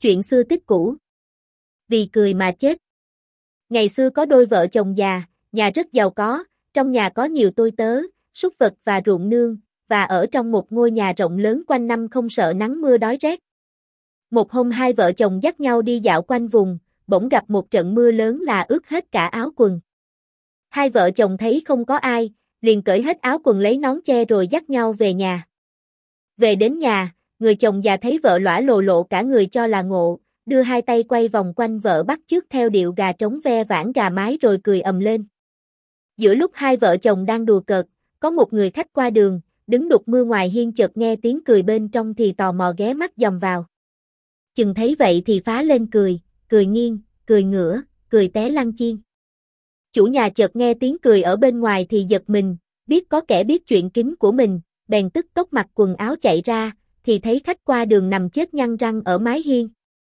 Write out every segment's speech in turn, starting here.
Chuyện xưa tích cũ. Vì cười mà chết. Ngày xưa có đôi vợ chồng già, nhà rất giàu có, trong nhà có nhiều tôi tớ, súc vật và ruộng nương, và ở trong một ngôi nhà rộng lớn quanh năm không sợ nắng mưa đói rét. Một hôm hai vợ chồng dắt nhau đi dạo quanh vùng, bỗng gặp một trận mưa lớn là ướt hết cả áo quần. Hai vợ chồng thấy không có ai, liền cởi hết áo quần lấy nón che rồi dắt nhau về nhà. Về đến nhà, người chồng già thấy vợ lõa lồ lộ cả người cho là ngộ, đưa hai tay quay vòng quanh vợ bắt chước theo điệu gà trống ve vãn gà mái rồi cười ầm lên. Giữa lúc hai vợ chồng đang đùa cợt, có một người khách qua đường, đứng đục mưa ngoài hiên chợt nghe tiếng cười bên trong thì tò mò ghé mắt dòm vào. Chừng thấy vậy thì phá lên cười, cười nghiêng, cười ngửa, cười té lăn chiên. Chủ nhà chợt nghe tiếng cười ở bên ngoài thì giật mình, biết có kẻ biết chuyện kín của mình, bèn tức tốc mặc quần áo chạy ra, thì thấy khách qua đường nằm chết nhăn răng ở mái hiên.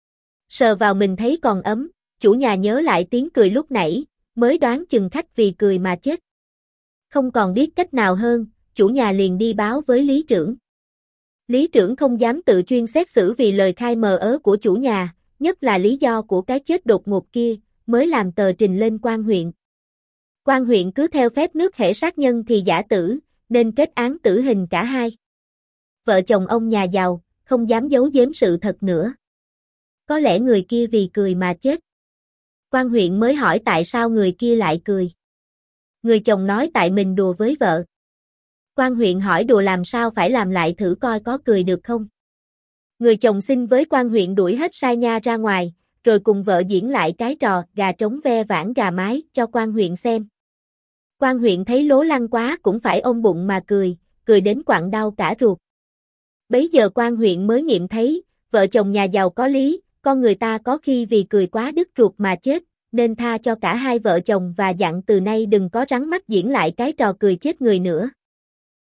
Sờ vào mình thấy còn ấm, chủ nhà nhớ lại tiếng cười lúc nãy, mới đoán chừng khách vì cười mà chết. Không còn biết cách nào hơn, chủ nhà liền đi báo với lý trưởng. Lý trưởng không dám tự chuyên xét xử vì lời khai mờ ớ của chủ nhà, nhất là lý do của cái chết đột ngột kia, mới làm tờ trình lên quan huyện. Quan huyện cứ theo phép nước hễ sát nhân thì giả tử, nên kết án tử hình cả hai. Vợ chồng ông nhà giàu, không dám giấu giếm sự thật nữa. Có lẽ người kia vì cười mà chết. Quan huyện mới hỏi tại sao người kia lại cười. Người chồng nói tại mình đùa với vợ. Quan huyện hỏi đùa làm sao phải làm lại thử coi có cười được không. Người chồng xin với quan huyện đuổi hết sai nha ra ngoài, rồi cùng vợ diễn lại cái trò gà trống ve vãn gà mái cho quan huyện xem. Quan huyện thấy lố lăng quá cũng phải ôm bụng mà cười, cười đến quặn đau cả ruột. Bấy giờ quan huyện mới nghiệm thấy, vợ chồng nhà giàu có lý, con người ta có khi vì cười quá đứt ruột mà chết, nên tha cho cả hai vợ chồng và dặn từ nay đừng có rắn mắt diễn lại cái trò cười chết người nữa.